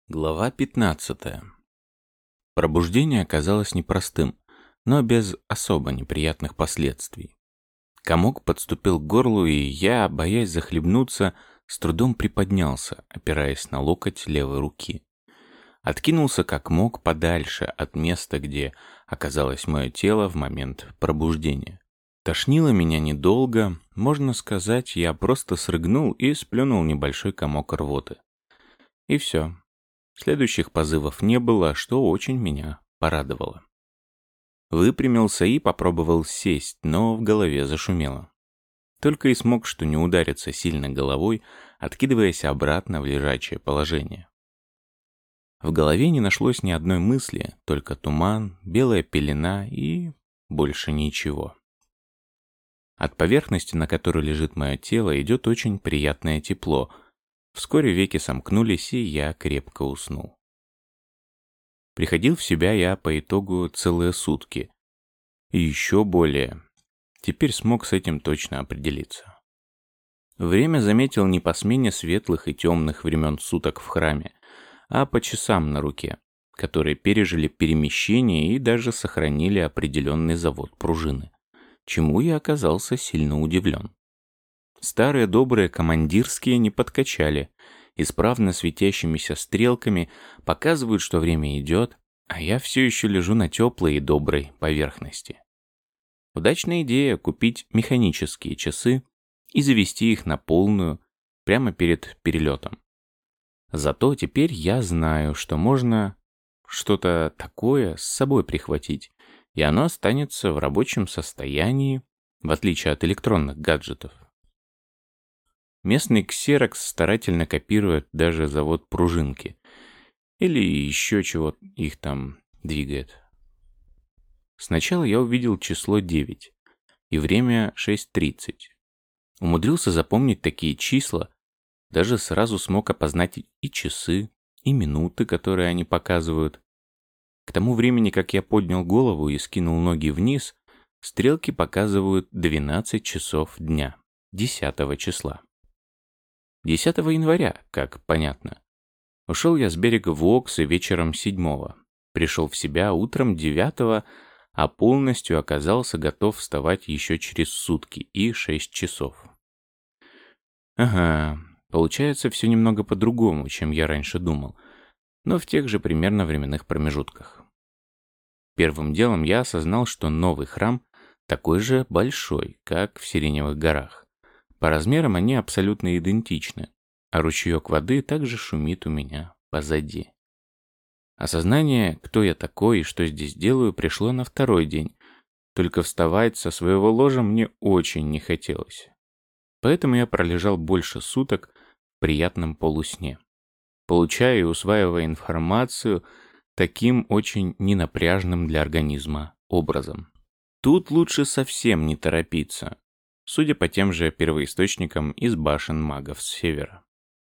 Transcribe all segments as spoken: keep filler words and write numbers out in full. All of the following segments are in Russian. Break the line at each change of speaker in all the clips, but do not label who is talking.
Глава пятнадцатая. Пробуждение оказалось непростым, но без особо неприятных последствий. Комок подступил к горлу, и я, боясь захлебнуться, с трудом приподнялся, опираясь на локоть левой руки. Откинулся как мог подальше от места, где оказалось мое тело в момент пробуждения. Тошнило меня недолго, можно сказать, я просто срыгнул и сплюнул небольшой комок рвоты. И все. Следующих позывов не было, что очень меня порадовало. Выпрямился и попробовал сесть, но в голове зашумело. Только и смог, что не удариться сильно головой, откидываясь обратно в лежачее положение. В голове не нашлось ни одной мысли, только туман, белая пелена и больше ничего. От поверхности, на которой лежит мое тело, идет очень приятное тепло. Вскоре веки сомкнулись, и я крепко уснул. Приходил в себя я по итогу целые сутки. И еще более. Теперь смог с этим точно определиться. Время заметил не по смене светлых и темных времен суток в храме, а по часам на руке, которые пережили перемещение и даже сохранили определенный завод пружины, чему я оказался сильно удивлен. Старые добрые командирские не подкачали, исправно светящимися стрелками показывают, что время идет, а я все еще лежу на теплой и доброй поверхности. Удачная идея купить механические часы и завести их на полную прямо перед перелетом. Зато теперь я знаю, что можно что-то такое с собой прихватить, и оно останется в рабочем состоянии, в отличие от электронных гаджетов. Местный ксерокс старательно копирует даже завод пружинки. Или еще чего их там двигает. Сначала я увидел число девять и время шесть тридцать. Умудрился запомнить такие числа, даже сразу смог опознать и часы, и минуты, которые они показывают. К тому времени, как я поднял голову и скинул ноги вниз, стрелки показывают двенадцать часов дня, десятого числа. десятого января, как понятно. Ушел я с берега в Окс вечером седьмого. Пришел в себя утром девятого, а полностью оказался готов вставать еще через сутки и шесть часов. Ага, получается все немного по-другому, чем я раньше думал, но в тех же примерно временных промежутках. Первым делом я осознал, что новый храм такой же большой, как в Сиреневых горах. По размерам они абсолютно идентичны, а ручеек воды также шумит у меня позади. Осознание, кто я такой и что здесь делаю, пришло на второй день, только вставать со своего ложа мне очень не хотелось. Поэтому я пролежал больше суток в приятном полусне, получая и усваивая информацию таким очень ненапряжным для организма образом. Тут лучше совсем не торопиться, судя по тем же первоисточникам из башен магов с севера.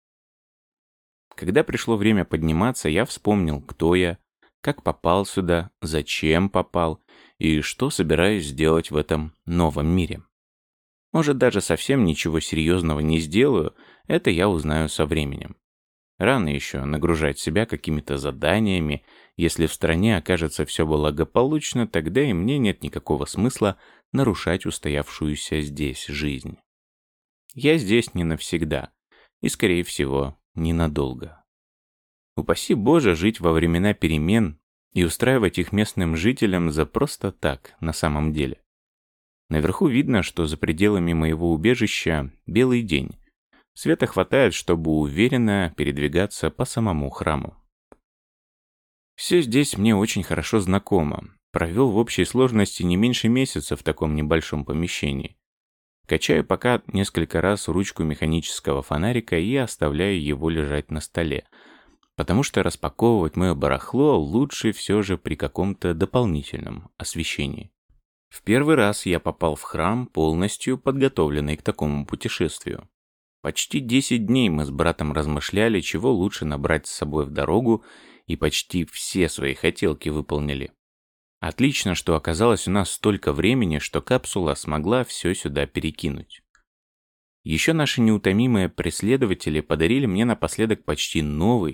Когда пришло время подниматься, я вспомнил, кто я, как попал сюда, зачем попал и что собираюсь сделать в этом новом мире. Может, даже совсем ничего серьезного не сделаю, это я узнаю со временем. Рано еще нагружать себя какими-то заданиями. Если в стране окажется все благополучно, тогда и мне нет никакого смысла нарушать устоявшуюся здесь жизнь. Я здесь не навсегда, и, скорее всего, ненадолго. Упаси Боже жить во времена перемен и устраивать их местным жителям за просто так, на самом деле. Наверху видно, что за пределами моего убежища белый день. Света хватает, чтобы уверенно передвигаться по самому храму. Все здесь мне очень хорошо знакомо. Провел в общей сложности не меньше месяца в таком небольшом помещении. Качаю пока несколько раз ручку механического фонарика и оставляю его лежать на столе, потому что распаковывать мое барахло лучше все же при каком-то дополнительном освещении. В первый раз я попал в храм, полностью подготовленный к такому путешествию. Почти десять дней мы с братом размышляли, чего лучше набрать с собой в дорогу, и почти все свои хотелки выполнили. Отлично, что оказалось у нас столько времени, что капсула смогла все сюда перекинуть. Еще наши неутомимые преследователи подарили мне напоследок почти новый,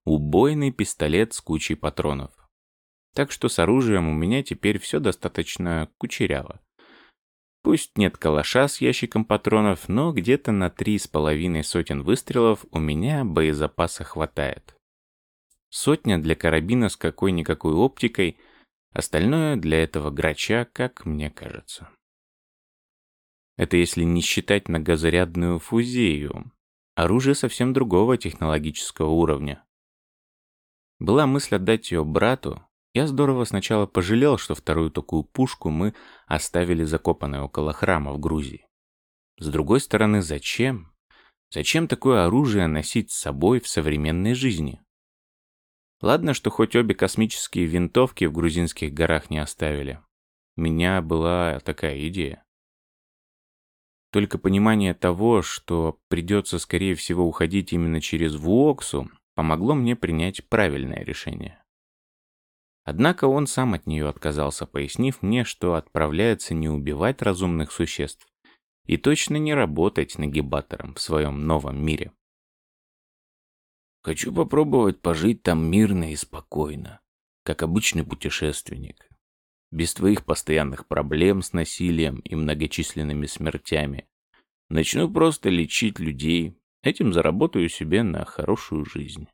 убойный пистолет с кучей патронов. Так что с оружием у меня теперь все достаточно кучеряво. Пусть нет калаша с ящиком патронов, но где-то на три с половиной сотен выстрелов у меня боезапаса хватает. Сотня для карабина с какой-никакой оптикой, остальное для этого грача, как мне кажется. Это если не считать многозарядную фузею. Оружие совсем другого технологического уровня. Была мысль отдать ее брату. Я здорово сначала пожалел, что вторую такую пушку мы оставили закопанной около храма в Грузии. С другой стороны, зачем? Зачем такое оружие носить с собой в современной жизни? Ладно, что хоть обе космические винтовки в грузинских горах не оставили. У меня была такая идея. Только понимание того, что придется, скорее всего, уходить именно через Вуоксу, помогло мне принять правильное решение. Однако он сам от нее отказался, пояснив мне, что отправляется не убивать разумных существ и точно не работать нагибатором в своем новом мире. «Хочу попробовать пожить там мирно и спокойно, как обычный путешественник, без твоих постоянных проблем с насилием и многочисленными смертями. Начну просто лечить людей, этим заработаю себе на хорошую жизнь».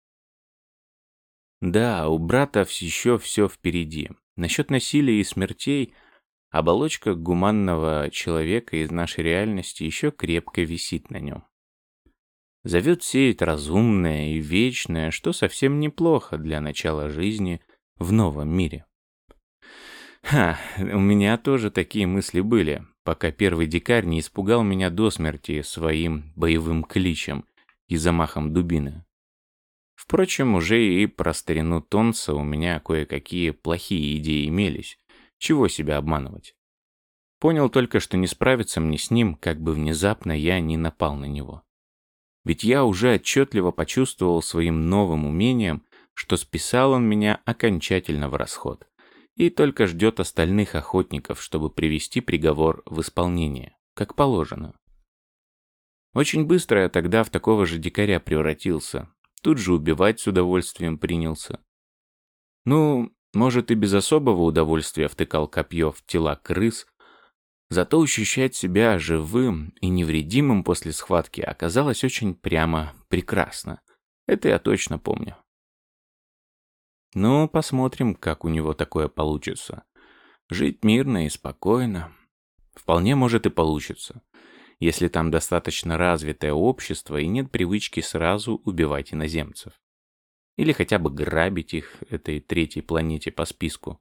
Да, у брата еще все впереди. Насчет насилия и смертей, оболочка гуманного человека из нашей реальности еще крепко висит на нем. Зовет сеять разумное и вечное, что совсем неплохо для начала жизни в новом мире. Ха, у меня тоже такие мысли были, пока первый дикарь не испугал меня до смерти своим боевым кличем и замахом дубины. Впрочем, уже и про старину Тонса у меня кое-какие плохие идеи имелись. Чего себя обманывать? Понял только, что не справиться мне с ним, как бы внезапно я не напал на него. Ведь я уже отчетливо почувствовал своим новым умением, что списал он меня окончательно в расход, и только ждет остальных охотников, чтобы привести приговор в исполнение, как положено. Очень быстро я тогда в такого же дикаря превратился. Тут же убивать с удовольствием принялся. Ну, может, и без особого удовольствия втыкал копье в тела крыс, зато ощущать себя живым и невредимым после схватки оказалось очень прямо прекрасно. Это я точно помню. Ну, посмотрим, как у него такое получится. Жить мирно и спокойно. Вполне может и получится, если там достаточно развитое общество и нет привычки сразу убивать иноземцев. Или хотя бы грабить их, этой третьей планете по списку.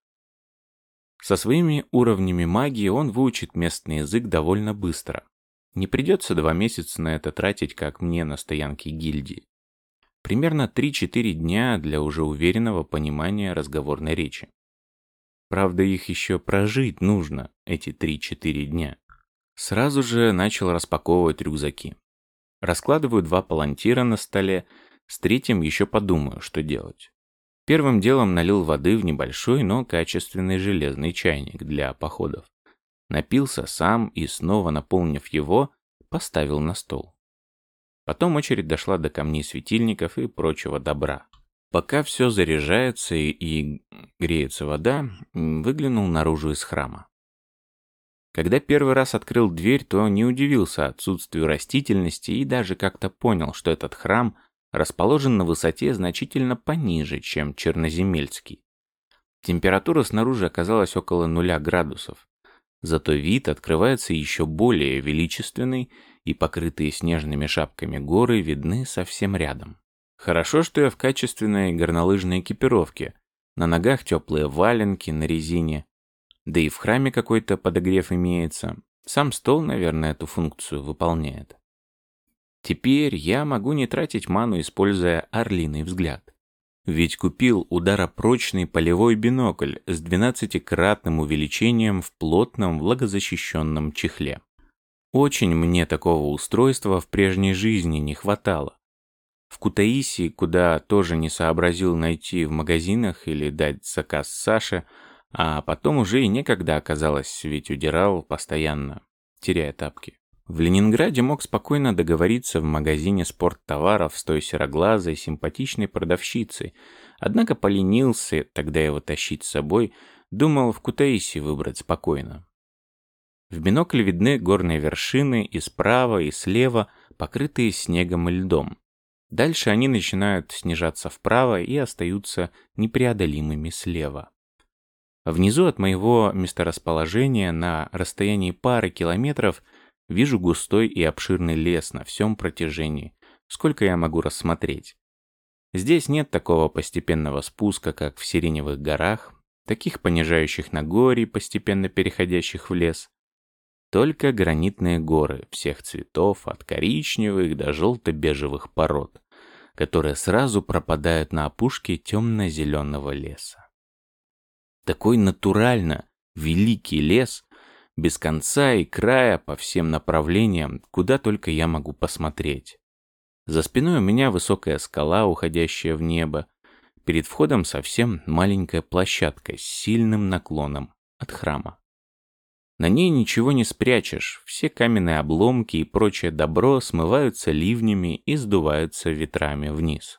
Со своими уровнями магии он выучит местный язык довольно быстро. Не придется два месяца на это тратить, как мне на стоянке гильдии. Примерно три-четыре дня для уже уверенного понимания разговорной речи. Правда, их еще прожить нужно, эти три-четыре дня. Сразу же начал распаковывать рюкзаки. Раскладываю два палантира на столе, с третьим еще подумаю, что делать. Первым делом налил воды в небольшой, но качественный железный чайник для походов. Напился сам и, снова наполнив его, поставил на стол. Потом очередь дошла до камней светильников и прочего добра. Пока все заряжается и, и греется вода, выглянул наружу из храма. Когда первый раз открыл дверь, то не удивился отсутствию растительности и даже как-то понял, что этот храм расположен на высоте значительно пониже, чем Черноземельский. Температура снаружи оказалась около нуля градусов. Зато вид открывается еще более величественный, и покрытые снежными шапками горы видны совсем рядом. Хорошо, что я в качественной горнолыжной экипировке. На ногах теплые валенки на резине. Да и в храме какой-то подогрев имеется. Сам стол, наверное, эту функцию выполняет. Теперь я могу не тратить ману, используя орлиный взгляд. Ведь купил ударопрочный полевой бинокль с двенадцатикратным увеличением в плотном влагозащищенном чехле. Очень мне такого устройства в прежней жизни не хватало. В Кутаиси, куда тоже не сообразил найти в магазинах или дать заказ Саше, а потом уже и некогда оказалось, ведь удирал постоянно, теряя тапки. В Ленинграде мог спокойно договориться в магазине спорттоваров с той сероглазой, симпатичной продавщицей, однако поленился тогда его тащить с собой, думал в Кутаиси выбрать спокойно. В бинокль видны горные вершины и справа, и слева, покрытые снегом и льдом. Дальше они начинают снижаться вправо и остаются непреодолимыми слева. Внизу от моего месторасположения на расстоянии пары километров вижу густой и обширный лес на всем протяжении, сколько я могу рассмотреть. Здесь нет такого постепенного спуска, как в Сиреневых горах, таких понижающих нагорий, постепенно переходящих в лес. Только гранитные горы всех цветов, от коричневых до желто-бежевых пород, которые сразу пропадают на опушке темно-зеленого леса. Такой натурально великий лес, без конца и края по всем направлениям, куда только я могу посмотреть. За спиной у меня высокая скала, уходящая в небо. Перед входом совсем маленькая площадка с сильным наклоном от храма. На ней ничего не спрячешь, все каменные обломки и прочее добро смываются ливнями и сдуваются ветрами вниз.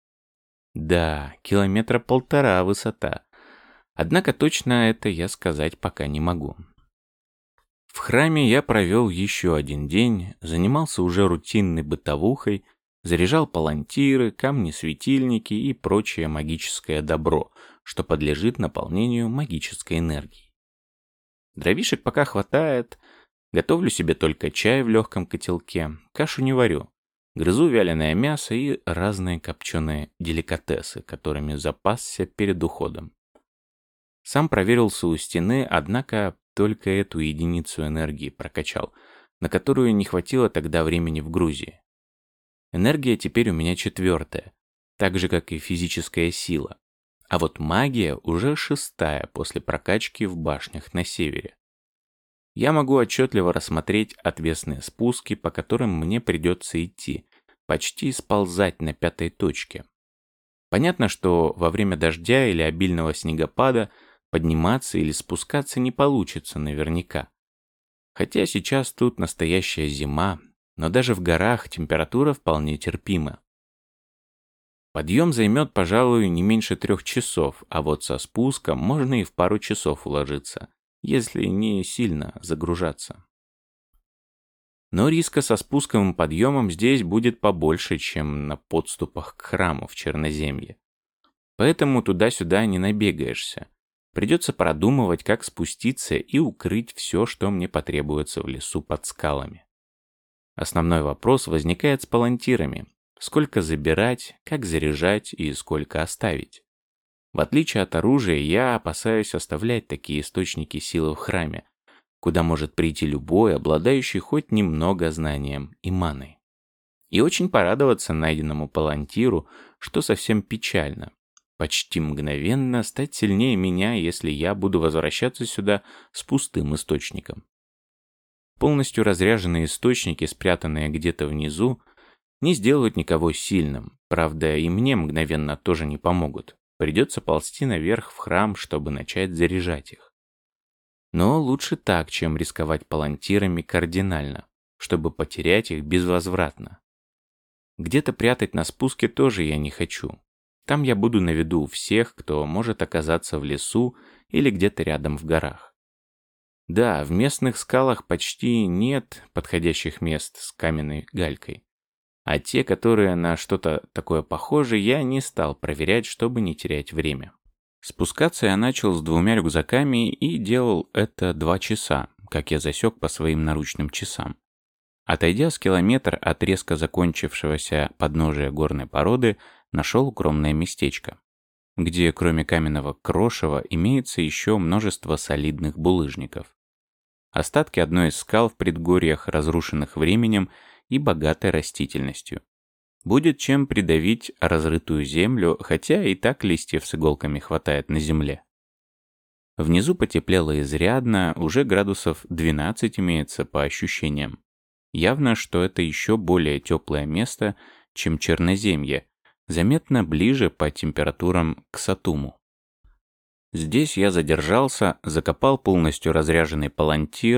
Да, километра полтора высота. Однако точно это я сказать пока не могу. В храме я провел еще один день, занимался уже рутинной бытовухой, заряжал палантиры, камни-светильники и прочее магическое добро, что подлежит наполнению магической энергией. Дровишек пока хватает, готовлю себе только чай в легком котелке, кашу не варю, грызу вяленое мясо и разные копченые деликатесы, которыми запасся перед уходом. Сам проверился у стены, однако только эту единицу энергии прокачал, на которую не хватило тогда времени в Грузии. Энергия теперь у меня четвертая, так же, как и физическая сила. А вот магия уже шестая после прокачки в башнях на севере. Я могу отчетливо рассмотреть отвесные спуски, по которым мне придется идти, почти сползать на пятой точке. Понятно, что во время дождя или обильного снегопада подниматься или спускаться не получится наверняка. Хотя сейчас тут настоящая зима, но даже в горах температура вполне терпима. Подъем займет, пожалуй, не меньше трех часов, а вот со спуском можно и в пару часов уложиться, если не сильно загружаться. Но риска со спуском и подъемом здесь будет побольше, чем на подступах к храму в Черноземье. Поэтому туда-сюда не набегаешься. Придется продумывать, как спуститься и укрыть все, что мне потребуется в лесу под скалами. Основной вопрос возникает с палантирами. Сколько забирать, как заряжать и сколько оставить. В отличие от оружия, я опасаюсь оставлять такие источники силы в храме, куда может прийти любой, обладающий хоть немного знанием и маной. И очень порадоваться найденному палантиру, что совсем печально. Почти мгновенно стать сильнее меня, если я буду возвращаться сюда с пустым источником. Полностью разряженные источники, спрятанные где-то внизу, не сделают никого сильным. Правда, и мне мгновенно тоже не помогут. Придется ползти наверх в храм, чтобы начать заряжать их. Но лучше так, чем рисковать палантирами кардинально, чтобы потерять их безвозвратно. Где-то прятать на спуске тоже я не хочу. Там я буду на виду у всех, кто может оказаться в лесу или где-то рядом в горах. Да, в местных скалах почти нет подходящих мест с каменной галькой. А те, которые на что-то такое похожи, я не стал проверять, чтобы не терять время. Спускаться я начал с двумя рюкзаками и делал это два часа, как я засек по своим наручным часам. Отойдя с километр от резко закончившегося подножия горной породы, нашел укромное местечко, где кроме каменного крошева имеется еще множество солидных булыжников. Остатки одной из скал в предгорьях, разрушенных временем и богатой растительностью. Будет чем придавить разрытую землю, хотя и так листьев с иголками хватает на земле. Внизу потеплело изрядно, уже градусов двенадцать имеется по ощущениям. Явно, что это еще более теплое место, чем Черноземье, заметно ближе по температурам к Сатуму. Здесь я задержался, закопал полностью разряженный палантир,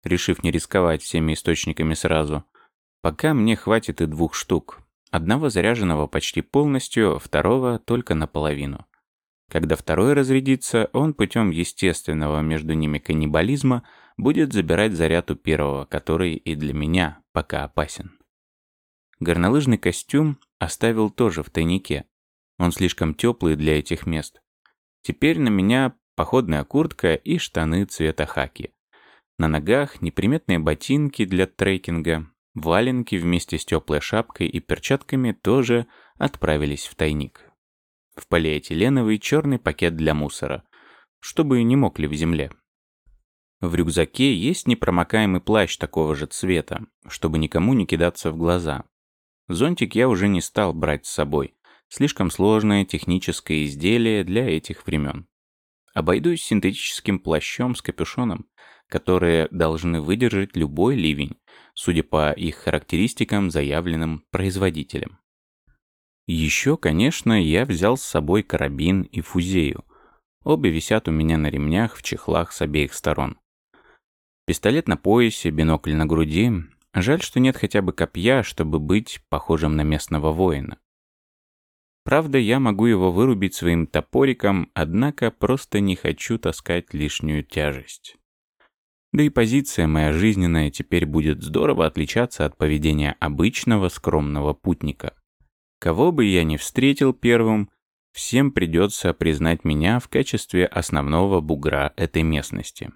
решив не рисковать всеми источниками сразу. Пока мне хватит и двух штук. Одного заряженного почти полностью, второго только наполовину. Когда второй разрядится, он путем естественного между ними каннибализма будет забирать заряд у первого, который и для меня пока опасен. Горнолыжный костюм оставил тоже в тайнике. Он слишком теплый для этих мест. Теперь на меня походная куртка и штаны цвета хаки. На ногах неприметные ботинки для трекинга, валенки вместе с теплой шапкой и перчатками тоже отправились в тайник. В полиэтиленовый черный пакет для мусора, чтобы не мокли в земле. В рюкзаке есть непромокаемый плащ такого же цвета, чтобы никому не кидаться в глаза. Зонтик я уже не стал брать с собой. Слишком сложное техническое изделие для этих времен. Обойдусь синтетическим плащом с капюшоном, которые должны выдержать любой ливень, судя по их характеристикам, заявленным производителем. Еще, конечно, я взял с собой карабин и фузею. Обе висят у меня на ремнях в чехлах с обеих сторон. Пистолет на поясе, бинокль на груди. Жаль, что нет хотя бы копья, чтобы быть похожим на местного воина. Правда, я могу его вырубить своим топориком, однако просто не хочу таскать лишнюю тяжесть. Да и позиция моя жизненная теперь будет здорово отличаться от поведения обычного скромного путника. Кого бы я ни встретил первым, всем придется признать меня в качестве основного бугра этой местности.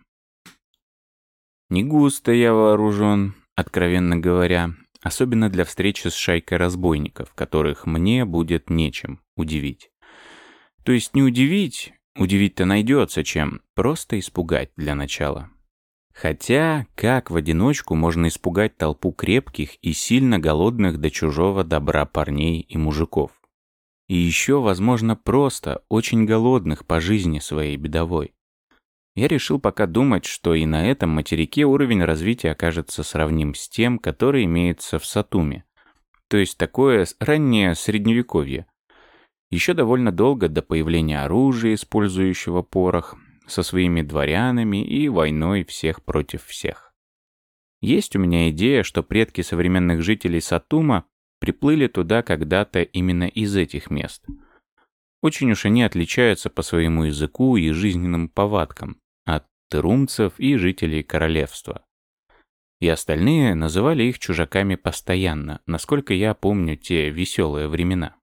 Не густо я вооружен, откровенно говоря, особенно для встречи с шайкой разбойников, которых мне будет нечем удивить. То есть не удивить, удивить-то найдется чем, просто испугать для начала. Хотя, как в одиночку можно испугать толпу крепких и сильно голодных до чужого добра парней и мужиков? И еще, возможно, просто очень голодных по жизни своей бедовой. Я решил пока думать, что и на этом материке уровень развития окажется сравним с тем, который имеется в Сатуме. То есть такое раннее средневековье. Еще довольно долго до появления оружия, использующего порох, со своими дворянами и войной всех против всех. Есть у меня идея, что предки современных жителей Сатума приплыли туда когда-то именно из этих мест. Очень уж они отличаются по своему языку и жизненным повадкам от тырумцев и жителей королевства. И остальные называли их чужаками постоянно, насколько я помню те веселые времена.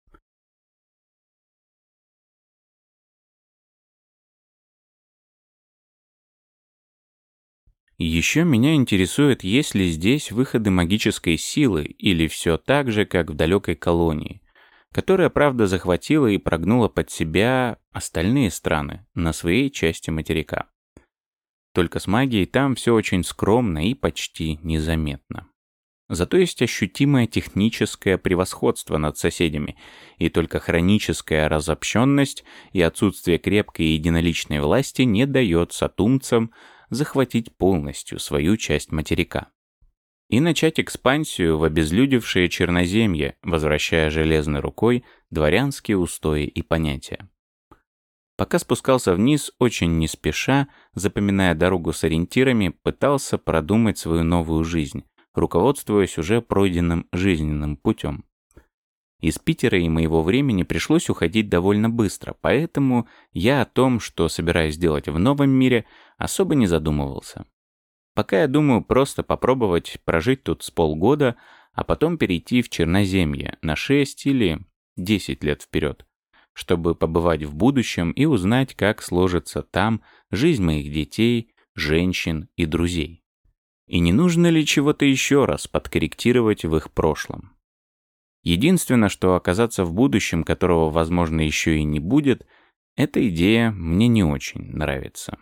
Еще меня интересует, есть ли здесь выходы магической силы или все так же, как в далекой колонии, которая, правда, захватила и прогнула под себя остальные страны на своей части материка. Только с магией там все очень скромно и почти незаметно. Зато есть ощутимое техническое превосходство над соседями, и только хроническая разобщенность и отсутствие крепкой и единоличной власти не дает сатумцам захватить полностью свою часть материка. И начать экспансию в обезлюдевшее Черноземье, возвращая железной рукой дворянские устои и понятия. Пока спускался вниз, очень не спеша, запоминая дорогу с ориентирами, пытался продумать свою новую жизнь, руководствуясь уже пройденным жизненным путем. Из Питера и моего времени пришлось уходить довольно быстро, поэтому я о том, что собираюсь делать в новом мире, особо не задумывался. Пока я думаю просто попробовать прожить тут с полгода, а потом перейти в Черноземье на шесть или десять лет вперед, чтобы побывать в будущем и узнать, как сложится там жизнь моих детей, женщин и друзей. И не нужно ли чего-то еще раз подкорректировать в их прошлом? Единственное, что оказаться в будущем, которого, возможно, еще и не будет, эта идея мне не очень нравится.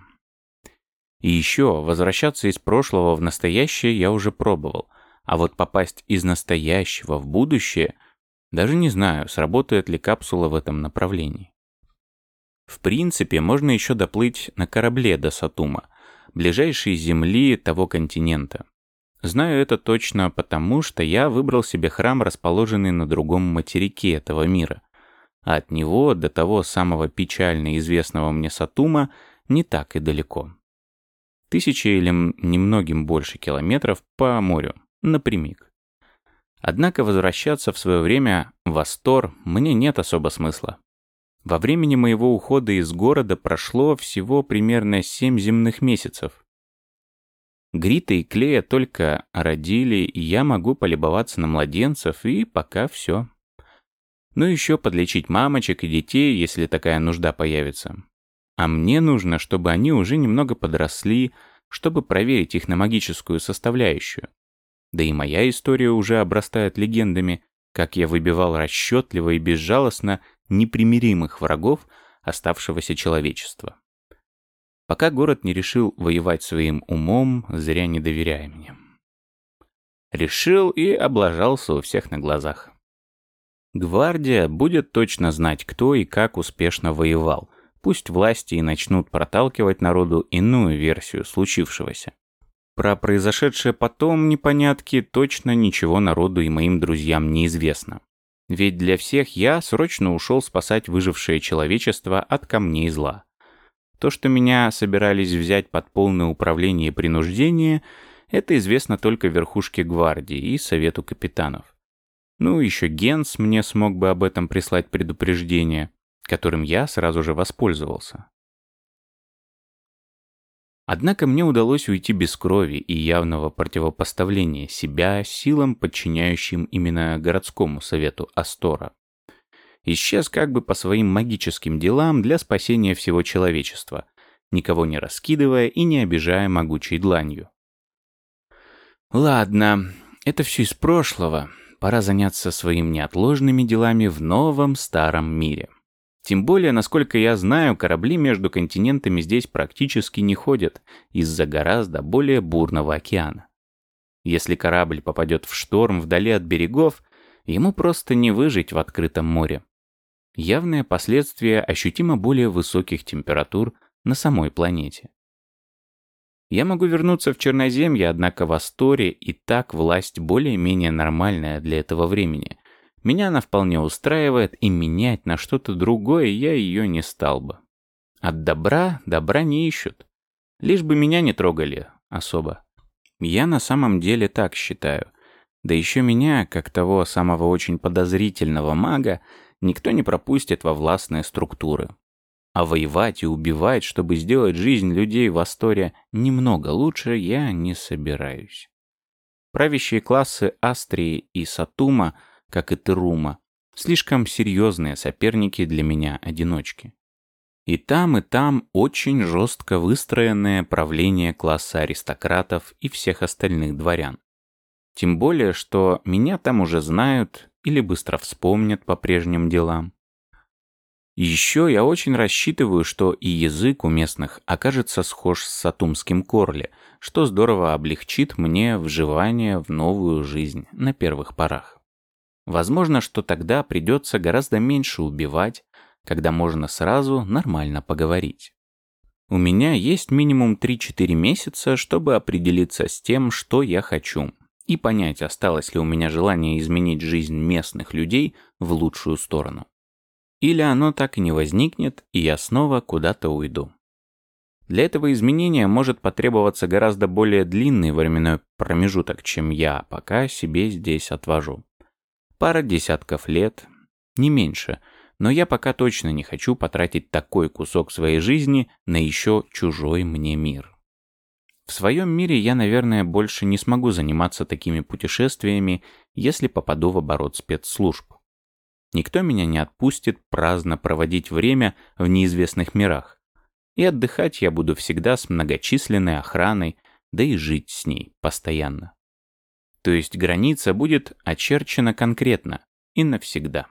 И еще, возвращаться из прошлого в настоящее я уже пробовал, а вот попасть из настоящего в будущее, даже не знаю, сработает ли капсула в этом направлении. В принципе, можно еще доплыть на корабле до Сатума, ближайшей земли того континента. Знаю это точно потому, что я выбрал себе храм, расположенный на другом материке этого мира, а от него до того самого печально известного мне Сатума не так и далеко. Тысячи или м- немногим больше километров по морю, напрямик. Однако возвращаться в свое время в Астор мне нет особо смысла. Во времени моего ухода из города прошло всего примерно семь земных месяцев. Грита и Клея только родили, и я могу полюбоваться на младенцев, и пока все. Ну еще подлечить мамочек и детей, если такая нужда появится. А мне нужно, чтобы они уже немного подросли, чтобы проверить их на магическую составляющую. Да и моя история уже обрастает легендами, как я выбивал расчетливо и безжалостно непримиримых врагов оставшегося человечества. Пока город не решил воевать своим умом, зря не доверяя мне. Решил и облажался у всех на глазах. Гвардия будет точно знать, кто и как успешно воевал. Пусть власти и начнут проталкивать народу иную версию случившегося. Про произошедшее потом непонятки точно ничего народу и моим друзьям не известно. Ведь для всех я срочно ушел спасать выжившее человечество от камней зла. То, что меня собирались взять под полное управление и принуждение, это известно только верхушке гвардии и совету капитанов. Ну, еще Генс мне смог бы об этом прислать предупреждение, которым я сразу же воспользовался. Однако мне удалось уйти без крови и явного противопоставления себя силам, подчиняющим именно городскому совету Астора. Исчез как бы по своим магическим делам для спасения всего человечества, никого не раскидывая и не обижая могучей дланью. Ладно, это все из прошлого. Пора заняться своими неотложными делами в новом старом мире. Тем более, насколько я знаю, корабли между континентами здесь практически не ходят из-за гораздо более бурного океана. Если корабль попадет в шторм вдали от берегов, ему просто не выжить в открытом море. Явное последствие ощутимо более высоких температур на самой планете. Я могу вернуться в Черноземье, однако в Асторе и так власть более-менее нормальная для этого времени. Меня она вполне устраивает, и менять на что-то другое я ее не стал бы. От добра добра не ищут. Лишь бы меня не трогали особо. Я на самом деле так считаю. Да еще меня, как того самого очень подозрительного мага, никто не пропустит во властные структуры. А воевать и убивать, чтобы сделать жизнь людей в Асторе немного лучше, я не собираюсь. Правящие классы Астрии и Сатума, как и Терума, слишком серьезные соперники для меня-одиночки. И там, и там очень жестко выстроенное правление класса аристократов и всех остальных дворян. Тем более, что меня там уже знают или быстро вспомнят по прежним делам. И еще я очень рассчитываю, что и язык у местных окажется схож с сатумским корли, что здорово облегчит мне вживание в новую жизнь на первых порах. Возможно, что тогда придется гораздо меньше убивать, когда можно сразу нормально поговорить. У меня есть минимум три-четыре месяца, чтобы определиться с тем, что я хочу, и понять, осталось ли у меня желание изменить жизнь местных людей в лучшую сторону. Или оно так и не возникнет, и я снова куда-то уйду. Для этого изменения может потребоваться гораздо более длинный временной промежуток, чем я пока себе здесь отвожу. Пара десятков лет, не меньше, но я пока точно не хочу потратить такой кусок своей жизни на еще чужой мне мир. В своем мире я, наверное, больше не смогу заниматься такими путешествиями, если попаду в оборот спецслужб. Никто меня не отпустит праздно проводить время в неизвестных мирах. И отдыхать я буду всегда с многочисленной охраной, да и жить с ней постоянно. То есть граница будет очерчена конкретно и навсегда.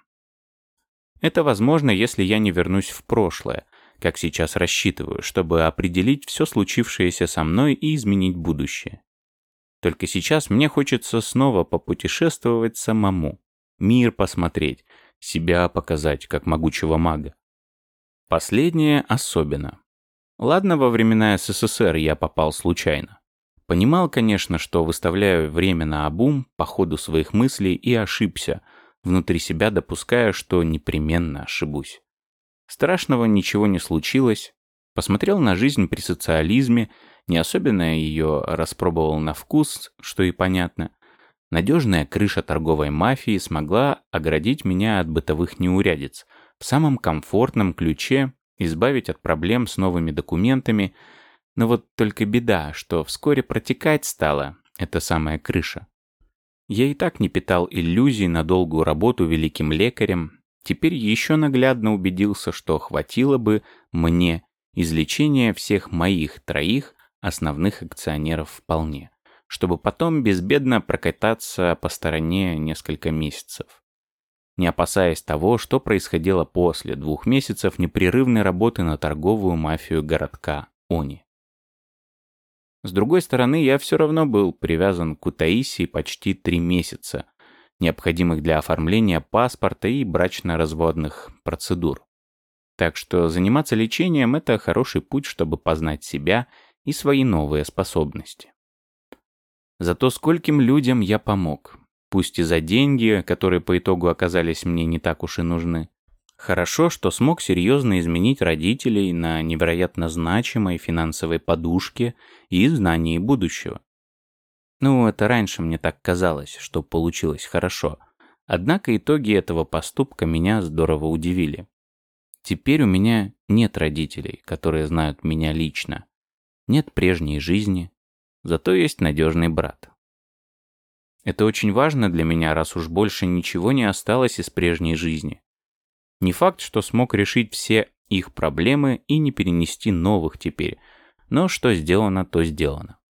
Это возможно, если я не вернусь в прошлое, как сейчас рассчитываю, чтобы определить все случившееся со мной и изменить будущее. Только сейчас мне хочется снова попутешествовать самому, мир посмотреть, себя показать, как могучего мага. Последнее особенно. Ладно, во времена СССР я попал случайно. Понимал, конечно, что выставляю время на обум по ходу своих мыслей и ошибся, внутри себя допуская, что непременно ошибусь. Страшного ничего не случилось. Посмотрел на жизнь при социализме Не особенно ее распробовал на вкус, что и понятно. Надежная крыша торговой мафии смогла оградить меня от бытовых неурядиц, в самом комфортном ключе избавить от проблем с новыми документами. Но вот только беда, что вскоре протекать стала эта самая крыша. Я и так не питал иллюзий на долгую работу великим лекарем, теперь еще наглядно убедился, что хватило бы мне излечения всех моих троих основных акционеров вполне, чтобы потом безбедно прокататься по стороне несколько месяцев, не опасаясь того, что происходило после двух месяцев непрерывной работы на торговую мафию городка Они. С другой стороны, я все равно был привязан к Кутаиси почти три месяца, необходимых для оформления паспорта и брачно-разводных процедур. Так что заниматься лечением – это хороший путь, чтобы познать себя и свои новые способности. Зато скольким людям я помог, пусть и за деньги, которые по итогу оказались мне не так уж и нужны. Хорошо, что смог серьезно изменить родителей на невероятно значимой финансовой подушке и знании будущего. Ну, это раньше мне так казалось, что получилось хорошо. Однако итоги этого поступка меня здорово удивили. Теперь у меня нет родителей, которые знают меня лично. Нет прежней жизни, зато есть надежный брат. Это очень важно для меня, раз уж больше ничего не осталось из прежней жизни. Не факт, что смог решить все их проблемы и не перенести новых теперь, но что сделано, то сделано.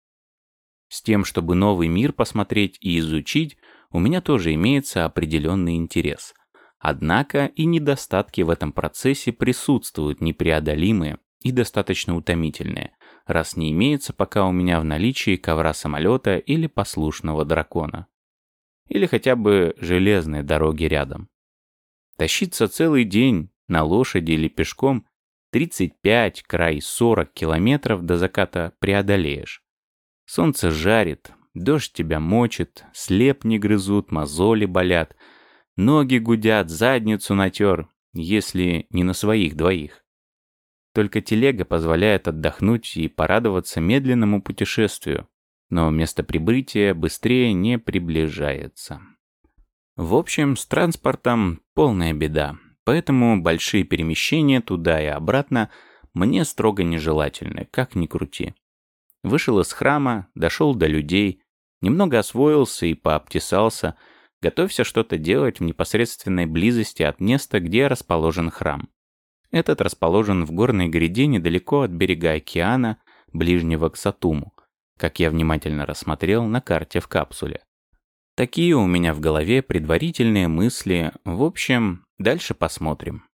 С тем, чтобы новый мир посмотреть и изучить, у меня тоже имеется определенный интерес. Однако и недостатки в этом процессе присутствуют непреодолимые и достаточно утомительные, раз не имеется пока у меня в наличии ковра самолета или послушного дракона. Или хотя бы железной дороги рядом. Тащиться целый день на лошади или пешком тридцать пять, край сорок километров до заката преодолеешь. Солнце жарит, дождь тебя мочит, слепни грызут, мозоли болят, ноги гудят, задницу натер, если не на своих двоих. Только телега позволяет отдохнуть и порадоваться медленному путешествию, но место прибытия быстрее не приближается. В общем, с транспортом полная беда, поэтому большие перемещения туда и обратно мне строго нежелательны, как ни крути. Вышел из храма, дошел до людей, немного освоился и пообтесался, готовься что-то делать в непосредственной близости от места, где расположен храм. Этот расположен в горной гряде недалеко от берега океана, ближнего к Сатуму, как я внимательно рассмотрел на карте в капсуле. Такие у меня в голове предварительные мысли. В общем, дальше посмотрим.